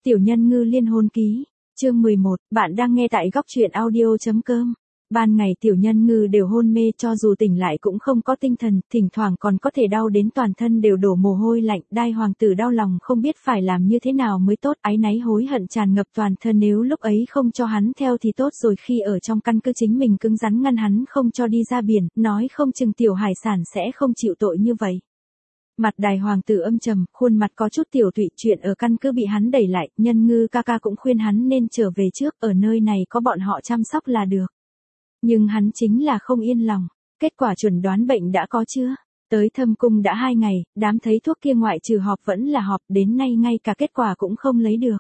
Tiểu Nhân Ngư liên hôn ký, chương 11, bạn đang nghe tại góc truyện audio.com. Ban ngày Tiểu Nhân Ngư đều hôn mê, cho dù tỉnh lại cũng không có tinh thần, thỉnh thoảng còn có thể đau đến toàn thân đều đổ mồ hôi lạnh. Đai hoàng tử đau lòng không biết phải làm như thế nào mới tốt, áy náy hối hận tràn ngập toàn thân, nếu lúc ấy không cho hắn theo thì tốt rồi, khi ở trong căn cứ chính mình cứng rắn ngăn hắn không cho đi ra biển, nói không chừng Tiểu Hải Sản sẽ không chịu tội như vậy. Mặt Đại hoàng tử âm trầm, khuôn mặt có chút tiểu tụy, chuyện ở căn cứ bị hắn đẩy lại, Nhân Ngư ca ca cũng khuyên hắn nên trở về trước, ở nơi này có bọn họ chăm sóc là được. Nhưng hắn chính là không yên lòng. Kết quả chuẩn đoán bệnh đã có chưa? Tới Thâm Cung đã 2 ngày, đám thấy thuốc kia ngoại trừ họp vẫn là họp, đến nay ngay cả kết quả cũng không lấy được.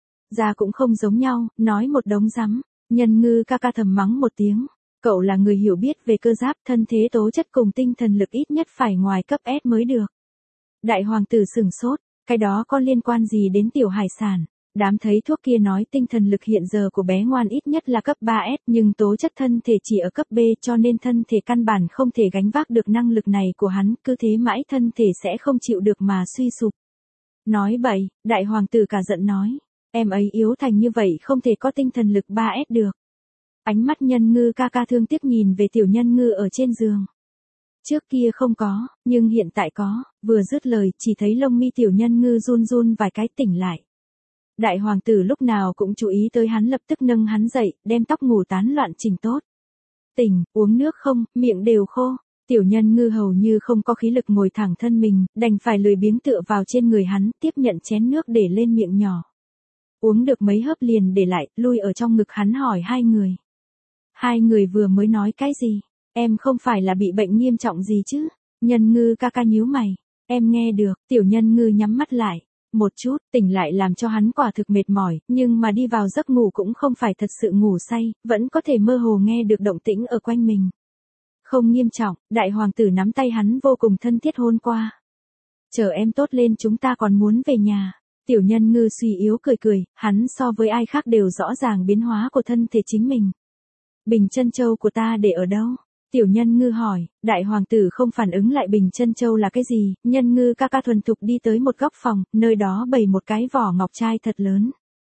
Da cũng không giống nhau, nói một đống rắm. Nhân Ngư ca ca thầm mắng một tiếng. Cậu là người hiểu biết về cơ giáp, thân thế tố chất cùng tinh thần lực ít nhất phải ngoài cấp S mới được. Đại hoàng tử sửng sốt, cái đó có liên quan gì đến Tiểu Hải Sản? Đám thấy thuốc kia nói tinh thần lực hiện giờ của bé ngoan ít nhất là cấp 3S, nhưng tố chất thân thể chỉ ở cấp B, cho nên thân thể căn bản không thể gánh vác được năng lực này của hắn, cứ thế mãi thân thể sẽ không chịu được mà suy sụp. Nói bậy, đại hoàng tử cả giận nói, em ấy yếu thành như vậy không thể có tinh thần lực 3S được. Ánh mắt Nhân Ngư ca ca thương tiếc nhìn về Tiểu Nhân Ngư ở trên giường. Trước kia không có, nhưng hiện tại có. Vừa dứt lời, chỉ thấy lông mi Tiểu Nhân Ngư run run vài cái, tỉnh lại. Đại hoàng tử lúc nào cũng chú ý tới hắn, lập tức nâng hắn dậy, đem tóc ngủ tán loạn chỉnh tốt. Tỉnh, uống nước không, miệng đều khô. Tiểu Nhân Ngư hầu như không có khí lực ngồi thẳng thân mình, đành phải lười biếng tựa vào trên người hắn, tiếp nhận chén nước để lên miệng nhỏ. Uống được mấy hớp liền để lại, lui ở trong ngực hắn hỏi hai người. Hai người vừa mới nói cái gì? Em không phải là bị bệnh nghiêm trọng gì chứ? Nhân Ngư ca ca nhíu mày. Em nghe được. Tiểu Nhân Ngư nhắm mắt lại. Một chút, tỉnh lại làm cho hắn quả thực mệt mỏi, nhưng mà đi vào giấc ngủ cũng không phải thật sự ngủ say, vẫn có thể mơ hồ nghe được động tĩnh ở quanh mình. Không nghiêm trọng, đại hoàng tử nắm tay hắn vô cùng thân thiết hôn qua. Chờ em tốt lên chúng ta còn muốn về nhà. Tiểu Nhân Ngư suy yếu cười cười, hắn so với ai khác đều rõ ràng biến hóa của thân thể chính mình. Bình chân châu của ta để ở đâu? Tiểu Nhân Ngư hỏi, đại hoàng tử không phản ứng lại bình chân châu là cái gì, Nhân Ngư ca ca thuần thục đi tới một góc phòng, nơi đó bày một cái vỏ ngọc trai thật lớn.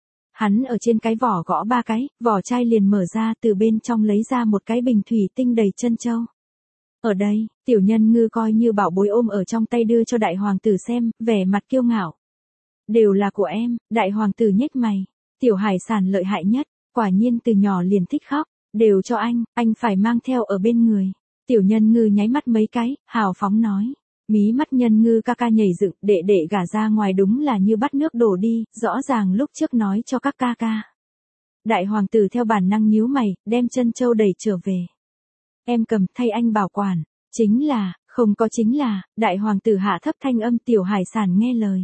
Hắn ở trên cái vỏ gõ 3 cái, vỏ chai liền mở ra, từ bên trong lấy ra một cái bình thủy tinh đầy chân châu. Ở đây, Tiểu Nhân Ngư coi như bảo bối ôm ở trong tay đưa cho đại hoàng tử xem, vẻ mặt kiêu ngạo. Đều là của em, đại hoàng tử nhếch mày, Tiểu Hải Sản lợi hại nhất, quả nhiên từ nhỏ liền thích khóc. Đều cho anh phải mang theo ở bên người. Tiểu Nhân Ngư nháy mắt mấy cái, hào phóng nói. Mí mắt Nhân Ngư ca ca nhảy dựng, đệ gả ra ngoài đúng là như bắt nước đổ đi, rõ ràng lúc trước nói cho các ca ca. Đại hoàng tử theo bản năng nhíu mày, đem chân châu đẩy trở về. Em cầm, thay anh bảo quản. Chính là, không có chính là, đại hoàng tử hạ thấp thanh âm. Tiểu Hải Sản nghe lời.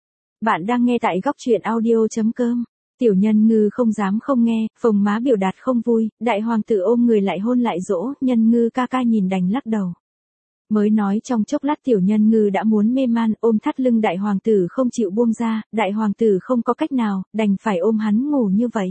Bạn đang nghe tại góc truyện audio.com. Tiểu Nhân Ngư không dám không nghe, phồng má biểu đạt không vui, đại hoàng tử ôm người lại hôn lại dỗ, Nhân Ngư ca ca nhìn đành lắc đầu. Mới nói trong chốc lát Tiểu Nhân Ngư đã muốn mê man, ôm thắt lưng đại hoàng tử không chịu buông ra, đại hoàng tử không có cách nào, đành phải ôm hắn ngủ như vậy.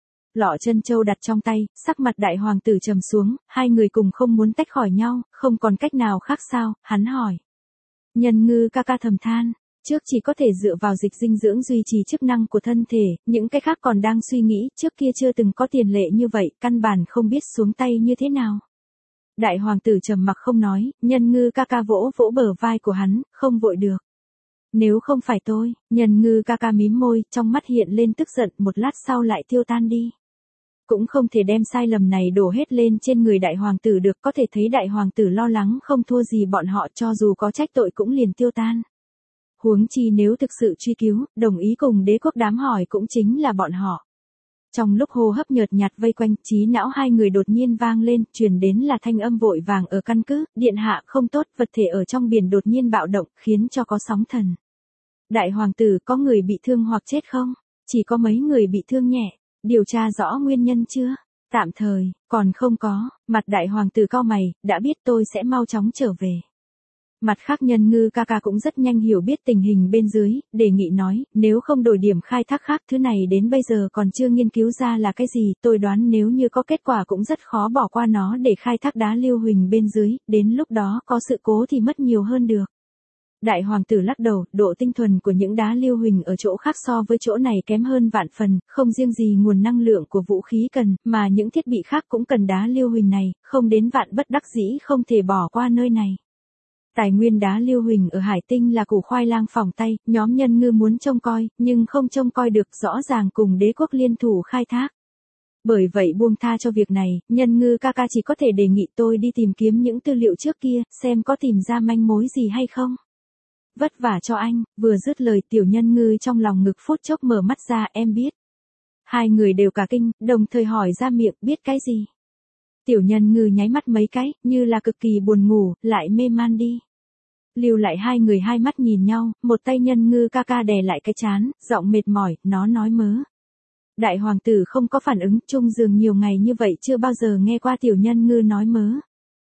Lọ chân châu đặt trong tay, sắc mặt đại hoàng tử trầm xuống, hai người cùng không muốn tách khỏi nhau, không còn cách nào khác sao, hắn hỏi. Nhân Ngư ca ca thầm than. Trước chỉ có thể dựa vào dịch dinh dưỡng duy trì chức năng của thân thể, những cái khác còn đang suy nghĩ, trước kia chưa từng có tiền lệ như vậy, căn bản không biết xuống tay như thế nào. Đại hoàng tử trầm mặc không nói, Nhân Ngư ca ca vỗ vỗ bờ vai của hắn, không vội được. Nếu không phải tôi, Nhân Ngư ca ca mím môi, trong mắt hiện lên tức giận, một lát sau lại tiêu tan đi. Cũng không thể đem sai lầm này đổ hết lên trên người đại hoàng tử được, có thể thấy đại hoàng tử lo lắng không thua gì bọn họ, cho dù có trách tội cũng liền tiêu tan. Huống chi nếu thực sự truy cứu, đồng ý cùng đế quốc đám hỏi cũng chính là bọn họ. Trong lúc hô hấp nhợt nhạt vây quanh, trí não hai người đột nhiên vang lên, truyền đến là thanh âm vội vàng ở căn cứ, điện hạ không tốt, vật thể ở trong biển đột nhiên bạo động, khiến cho có sóng thần. Đại hoàng tử có người bị thương hoặc chết không? Chỉ có mấy người bị thương nhẹ, điều tra rõ nguyên nhân chưa? Tạm thời, còn không có, mặt đại hoàng tử cau mày, đã biết tôi sẽ mau chóng trở về. Mặt khác Nhân Ngư ca ca cũng rất nhanh hiểu biết tình hình bên dưới, đề nghị nói, nếu không đổi điểm khai thác khác, thứ này đến bây giờ còn chưa nghiên cứu ra là cái gì, tôi đoán nếu như có kết quả cũng rất khó bỏ qua nó để khai thác đá lưu huỳnh bên dưới, đến lúc đó có sự cố thì mất nhiều hơn được. Đại hoàng tử lắc đầu, độ tinh thuần của những đá lưu huỳnh ở chỗ khác so với chỗ này kém hơn vạn phần, không riêng gì nguồn năng lượng của vũ khí cần, mà những thiết bị khác cũng cần đá lưu huỳnh này, không đến vạn bất đắc dĩ không thể bỏ qua nơi này. Tài nguyên đá lưu huỳnh ở Hải Tinh là củ khoai lang phỏng tay, nhóm Nhân Ngư muốn trông coi, nhưng không trông coi được, rõ ràng cùng đế quốc liên thủ khai thác. Bởi vậy buông tha cho việc này, Nhân Ngư ca ca chỉ có thể đề nghị tôi đi tìm kiếm những tư liệu trước kia, xem có tìm ra manh mối gì hay không. Vất vả cho anh, vừa dứt lời tiểu Nhân Ngư trong lòng ngực phút chốc mở mắt ra, em biết. Hai người đều cả kinh, đồng thời hỏi ra miệng, biết cái gì? Tiểu Nhân Ngư nháy mắt mấy cái, như là cực kỳ buồn ngủ, lại mê man đi. Lưu lại hai người hai mắt nhìn nhau, một tay Nhân Ngư ca ca đè lại cái trán, giọng mệt mỏi, nó nói mớ. Đại hoàng tử không có phản ứng, chung giường nhiều ngày như vậy chưa bao giờ nghe qua tiểu Nhân Ngư nói mớ.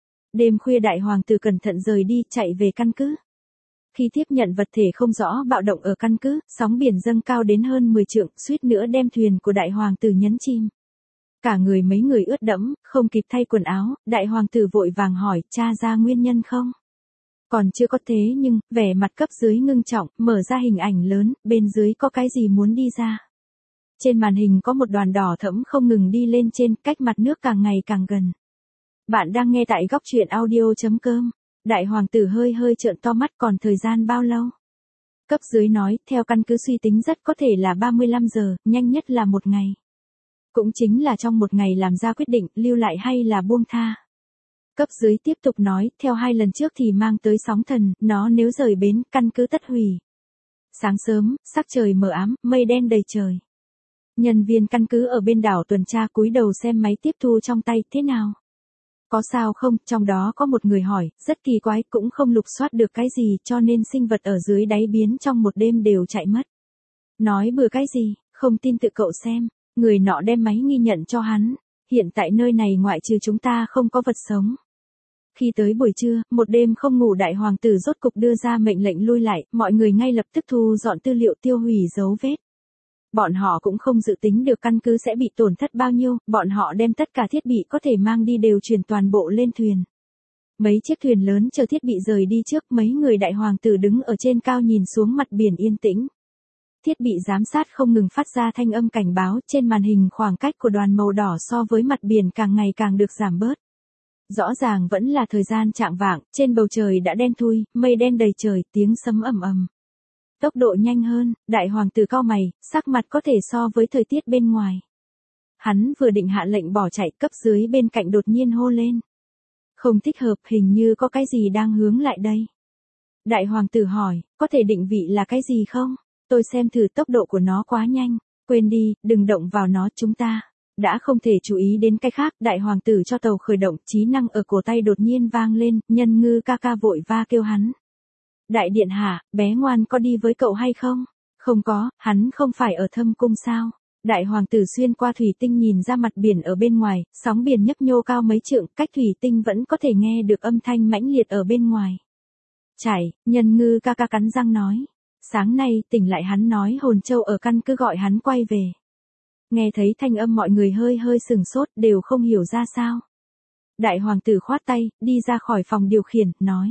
Đêm khuya đại hoàng tử cẩn thận rời đi, chạy về căn cứ. Khi tiếp nhận vật thể không rõ bạo động ở căn cứ, sóng biển dâng cao đến hơn 10 trượng, suýt nữa đem thuyền của đại hoàng tử nhấn chìm. Cả người mấy người ướt đẫm, không kịp thay quần áo, đại hoàng tử vội vàng hỏi, tra ra nguyên nhân không? Còn chưa có thế nhưng, vẻ mặt cấp dưới ngưng trọng, mở ra hình ảnh lớn, bên dưới có cái gì muốn đi ra. Trên màn hình có một đoàn đỏ thẫm không ngừng đi lên trên, cách mặt nước càng ngày càng gần. Bạn đang nghe tại góc truyện audio.com. Đại hoàng tử hơi hơi trợn to mắt, còn thời gian bao lâu? Cấp dưới nói, theo căn cứ suy tính rất có thể là 35 giờ, nhanh nhất là một ngày. Cũng chính là trong một ngày làm ra quyết định, lưu lại hay là buông tha. Cấp dưới tiếp tục nói, theo 2 lần trước thì mang tới sóng thần, nó nếu rời bến, căn cứ tất hủy. Sáng sớm, sắc trời mờ ám, mây đen đầy trời. Nhân viên căn cứ ở bên đảo tuần tra cúi đầu xem máy tiếp thu trong tay, thế nào? Có sao không, trong đó có một người hỏi, rất kỳ quái, cũng không lục soát được cái gì, cho nên sinh vật ở dưới đáy biến trong một đêm đều chạy mất. Nói bừa cái gì, không tin tự cậu xem. Người nọ đem máy ghi nhận cho hắn. Hiện tại nơi này ngoại trừ chúng ta không có vật sống. Khi tới buổi trưa, một đêm không ngủ đại hoàng tử rốt cục đưa ra mệnh lệnh lui lại, mọi người ngay lập tức thu dọn tư liệu tiêu hủy dấu vết. Bọn họ cũng không dự tính được căn cứ sẽ bị tổn thất bao nhiêu, bọn họ đem tất cả thiết bị có thể mang đi đều chuyển toàn bộ lên thuyền. Mấy chiếc thuyền lớn chờ thiết bị rời đi trước, mấy người đại hoàng tử đứng ở trên cao nhìn xuống mặt biển yên tĩnh. Thiết bị giám sát không ngừng phát ra thanh âm cảnh báo, trên màn hình khoảng cách của đoàn màu đỏ so với mặt biển càng ngày càng được giảm bớt. Rõ ràng vẫn là thời gian chạng vạng, trên bầu trời đã đen thui, mây đen đầy trời, tiếng sấm ầm ầm. Tốc độ nhanh hơn, đại hoàng tử cau mày, sắc mặt có thể so với thời tiết bên ngoài. Hắn vừa định hạ lệnh bỏ chạy, cấp dưới bên cạnh đột nhiên hô lên. Không thích hợp, hình như có cái gì đang hướng lại đây. Đại hoàng tử hỏi, có thể định vị là cái gì không? Tôi xem thử tốc độ của nó quá nhanh. Quên đi, đừng động vào nó, chúng ta đã không thể chú ý đến cái khác. Đại hoàng tử cho tàu khởi động, trí năng ở cổ tay đột nhiên vang lên, Nhân Ngư ca ca vội va kêu hắn. Đại điện hạ, bé ngoan có đi với cậu hay không? Không có, hắn không phải ở thâm cung sao? Đại hoàng tử xuyên qua thủy tinh nhìn ra mặt biển ở bên ngoài, sóng biển nhấp nhô cao mấy trượng, cách thủy tinh vẫn có thể nghe được âm thanh mãnh liệt ở bên ngoài. Chảy, Nhân Ngư ca ca cắn răng nói. Sáng nay tỉnh lại hắn nói hồn châu ở căn cứ gọi hắn quay về. Nghe thấy thanh âm mọi người hơi hơi sừng sốt, đều không hiểu ra sao. Đại hoàng tử khoát tay, đi ra khỏi phòng điều khiển, nói.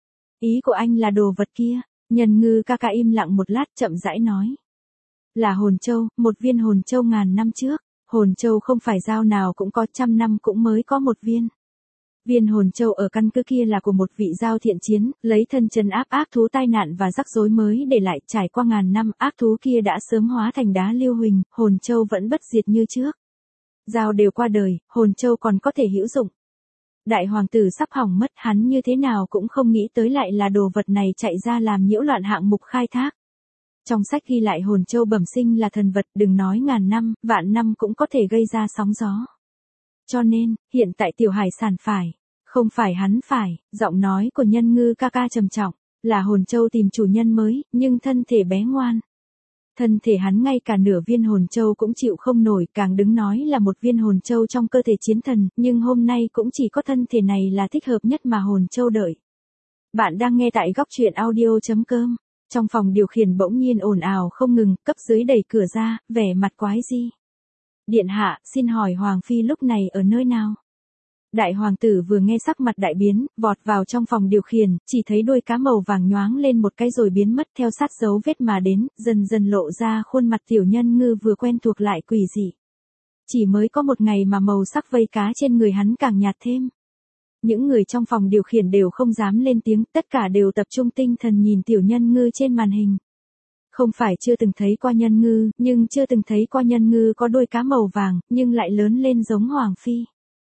Ý của anh là đồ vật kia. Nhân Ngư ca ca im lặng một lát, chậm rãi nói. Là hồn châu, một viên hồn châu ngàn năm trước. Hồn châu không phải dao nào cũng có, 100 năm cũng mới có một viên. Viên hồn châu ở căn cứ kia là của một vị giao thiện chiến, lấy thân trấn áp ác thú tai nạn và rắc rối mới để lại, trải qua ngàn năm, ác thú kia đã sớm hóa thành đá lưu huỳnh, hồn châu vẫn bất diệt như trước. Giao đều qua đời, hồn châu còn có thể hữu dụng. Đại hoàng tử sắp hỏng mất, hắn như thế nào cũng không nghĩ tới lại là đồ vật này chạy ra làm nhiễu loạn hạng mục khai thác. Trong sách ghi lại hồn châu bẩm sinh là thần vật, đừng nói ngàn năm, vạn năm cũng có thể gây ra sóng gió. Cho nên, hiện tại tiểu hải sản phải. Không phải hắn phải, giọng nói của Nhân Ngư ca ca trầm trọng, là hồn châu tìm chủ nhân mới, nhưng thân thể bé ngoan. Thân thể hắn ngay cả nửa viên hồn châu cũng chịu không nổi, càng đứng nói là một viên hồn châu trong cơ thể chiến thần, nhưng hôm nay cũng chỉ có thân thể này là thích hợp nhất mà hồn châu đợi. Bạn đang nghe tại góc truyện audio.com. Trong phòng điều khiển bỗng nhiên ồn ào không ngừng, cấp dưới đẩy cửa ra, vẻ mặt quái dị. Điện hạ, xin hỏi Hoàng Phi lúc này ở nơi nào? Đại hoàng tử vừa nghe sắc mặt đại biến, vọt vào trong phòng điều khiển, chỉ thấy đuôi cá màu vàng nhoáng lên một cái rồi biến mất theo sát dấu vết mà đến, dần dần lộ ra khuôn mặt tiểu nhân ngư vừa quen thuộc lại quỷ dị. Chỉ mới có một ngày mà màu sắc vây cá trên người hắn càng nhạt thêm. Những người trong phòng điều khiển đều không dám lên tiếng, tất cả đều tập trung tinh thần nhìn tiểu nhân ngư trên màn hình. Không phải chưa từng thấy qua nhân ngư, nhưng chưa từng thấy qua nhân ngư có đuôi cá màu vàng, nhưng lại lớn lên giống hoàng phi.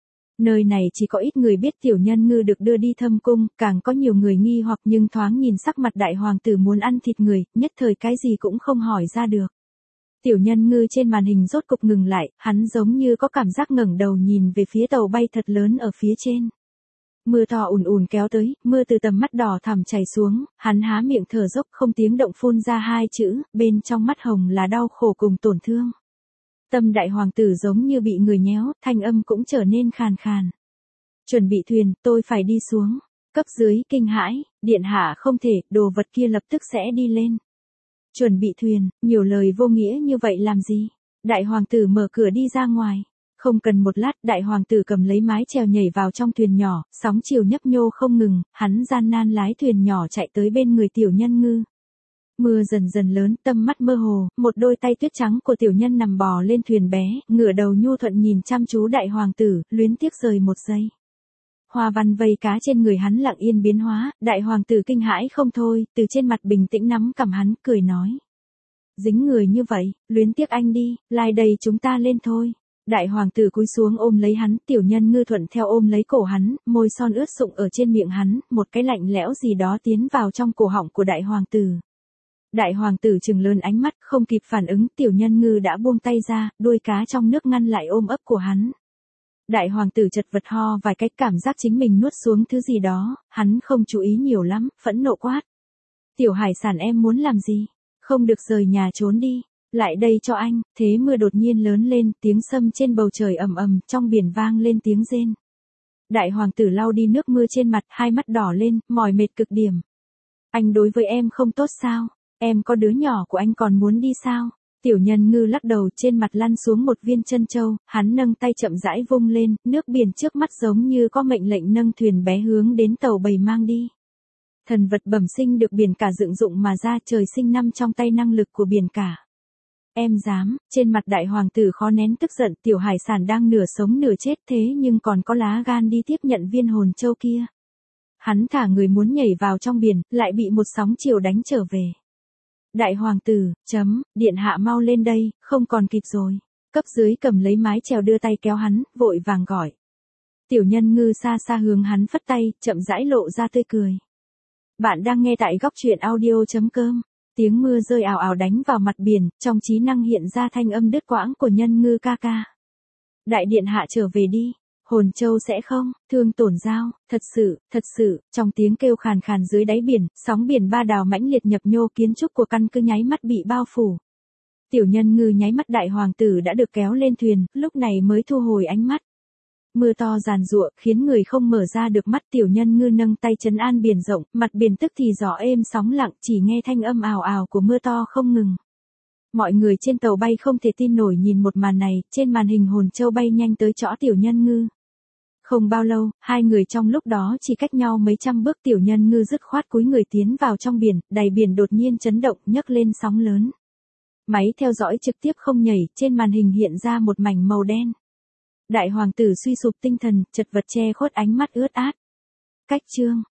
Nơi này chỉ có ít người biết tiểu nhân ngư được đưa đi thâm cung, càng có nhiều người nghi hoặc nhưng thoáng nhìn sắc mặt đại hoàng tử muốn ăn thịt người, nhất thời cái gì cũng không hỏi ra được. Tiểu nhân ngư trên màn hình rốt cục ngừng lại, hắn giống như có cảm giác ngẩng đầu nhìn về phía tàu bay thật lớn ở phía trên. Mưa to ùn ùn kéo tới, mưa từ tầm mắt đỏ thẳm chảy xuống, hắn há miệng thở dốc không tiếng động phun ra hai chữ, bên trong mắt hồng là đau khổ cùng tổn thương. Tâm đại hoàng tử giống như bị người nhéo, thanh âm cũng trở nên khàn khàn. Chuẩn bị thuyền, tôi phải đi xuống. Cấp dưới kinh hãi, điện hạ không thể, đồ vật kia lập tức sẽ đi lên. Chuẩn bị thuyền, nhiều lời vô nghĩa như vậy làm gì? Đại hoàng tử mở cửa đi ra ngoài. Không cần một lát, đại hoàng tử cầm lấy mái chèo nhảy vào trong thuyền nhỏ, sóng chiều nhấp nhô không ngừng, hắn gian nan lái thuyền nhỏ chạy tới bên người tiểu nhân ngư. Mưa dần dần lớn, tâm mắt mơ hồ, một đôi tay tuyết trắng của tiểu nhân nằm bò lên thuyền bé, ngửa đầu nhu thuận nhìn chăm chú đại hoàng tử, luyến tiếc rời một giây. Hoa văn vây cá trên người hắn lặng yên biến hóa, đại hoàng tử kinh hãi không thôi, từ trên mặt bình tĩnh nắm cầm hắn, cười nói. Dính người như vậy, luyến tiếc anh đi, lai đây chúng ta lên thôi. Đại hoàng tử cúi xuống ôm lấy hắn, tiểu nhân ngư thuận theo ôm lấy cổ hắn, môi son ướt sũng ở trên miệng hắn, một cái lạnh lẽo gì đó tiến vào trong cổ họng của đại hoàng tử. Đại hoàng tử trừng lớn ánh mắt, không kịp phản ứng, tiểu nhân ngư đã buông tay ra, đuôi cá trong nước ngăn lại ôm ấp của hắn. Đại hoàng tử chật vật ho vài cách, cảm giác chính mình nuốt xuống thứ gì đó, hắn không chú ý nhiều lắm, phẫn nộ quát. Tiểu hải sản em muốn làm gì? Không được rời nhà trốn đi. Lại đây cho anh, thế mưa đột nhiên lớn lên, tiếng sấm trên bầu trời ầm ầm, trong biển vang lên tiếng rên. Đại hoàng tử lau đi nước mưa trên mặt, hai mắt đỏ lên, mỏi mệt cực điểm. Anh đối với em không tốt sao? Em có đứa nhỏ của anh còn muốn đi sao? Tiểu nhân ngư lắc đầu, trên mặt lăn xuống một viên chân châu, hắn nâng tay chậm rãi vung lên, nước biển trước mắt giống như có mệnh lệnh nâng thuyền bé hướng đến tàu bầy mang đi. Thần vật bẩm sinh được biển cả dựng dụng mà ra, trời sinh nằm trong tay năng lực của biển cả. Em dám, trên mặt đại hoàng tử khó nén tức giận, tiểu hải sản đang nửa sống nửa chết thế nhưng còn có lá gan đi tiếp nhận viên hồn châu kia. Hắn thả người muốn nhảy vào trong biển, lại bị một sóng chiều đánh trở về. Đại hoàng tử, điện hạ mau lên đây, không còn kịp rồi. Cấp dưới cầm lấy mái chèo đưa tay kéo hắn, vội vàng gọi. Tiểu nhân ngư xa xa hướng hắn phất tay, chậm rãi lộ ra tươi cười. Bạn đang nghe tại góc truyện audio.com. Tiếng mưa rơi ào ào đánh vào mặt biển, trong trí năng hiện ra thanh âm đứt quãng của nhân ngư ca ca. Đại điện hạ trở về đi, hồn châu sẽ không, thương tổn dao, thật sự, trong tiếng kêu khàn khàn dưới đáy biển, sóng biển ba đào mãnh liệt nhập nhô, kiến trúc của căn cứ nháy mắt bị bao phủ. Tiểu nhân ngư nháy mắt, đại hoàng tử đã được kéo lên thuyền, lúc này mới thu hồi ánh mắt. Mưa to giàn giụa, khiến người không mở ra được mắt, tiểu nhân ngư nâng tay trấn an biển rộng, mặt biển tức thì gió êm sóng lặng, chỉ nghe thanh âm ào ào của mưa to không ngừng. Mọi người trên tàu bay không thể tin nổi nhìn một màn này, trên màn hình hồn châu bay nhanh tới chõ tiểu nhân ngư. Không bao lâu, hai người trong lúc đó chỉ cách nhau mấy trăm bước, tiểu nhân ngư dứt khoát cúi người tiến vào trong biển, đầy biển đột nhiên chấn động, nhấc lên sóng lớn. Máy theo dõi trực tiếp không nhảy, trên màn hình hiện ra một mảnh màu đen. Đại hoàng tử suy sụp tinh thần, chật vật che khuất ánh mắt ướt át. Cách chương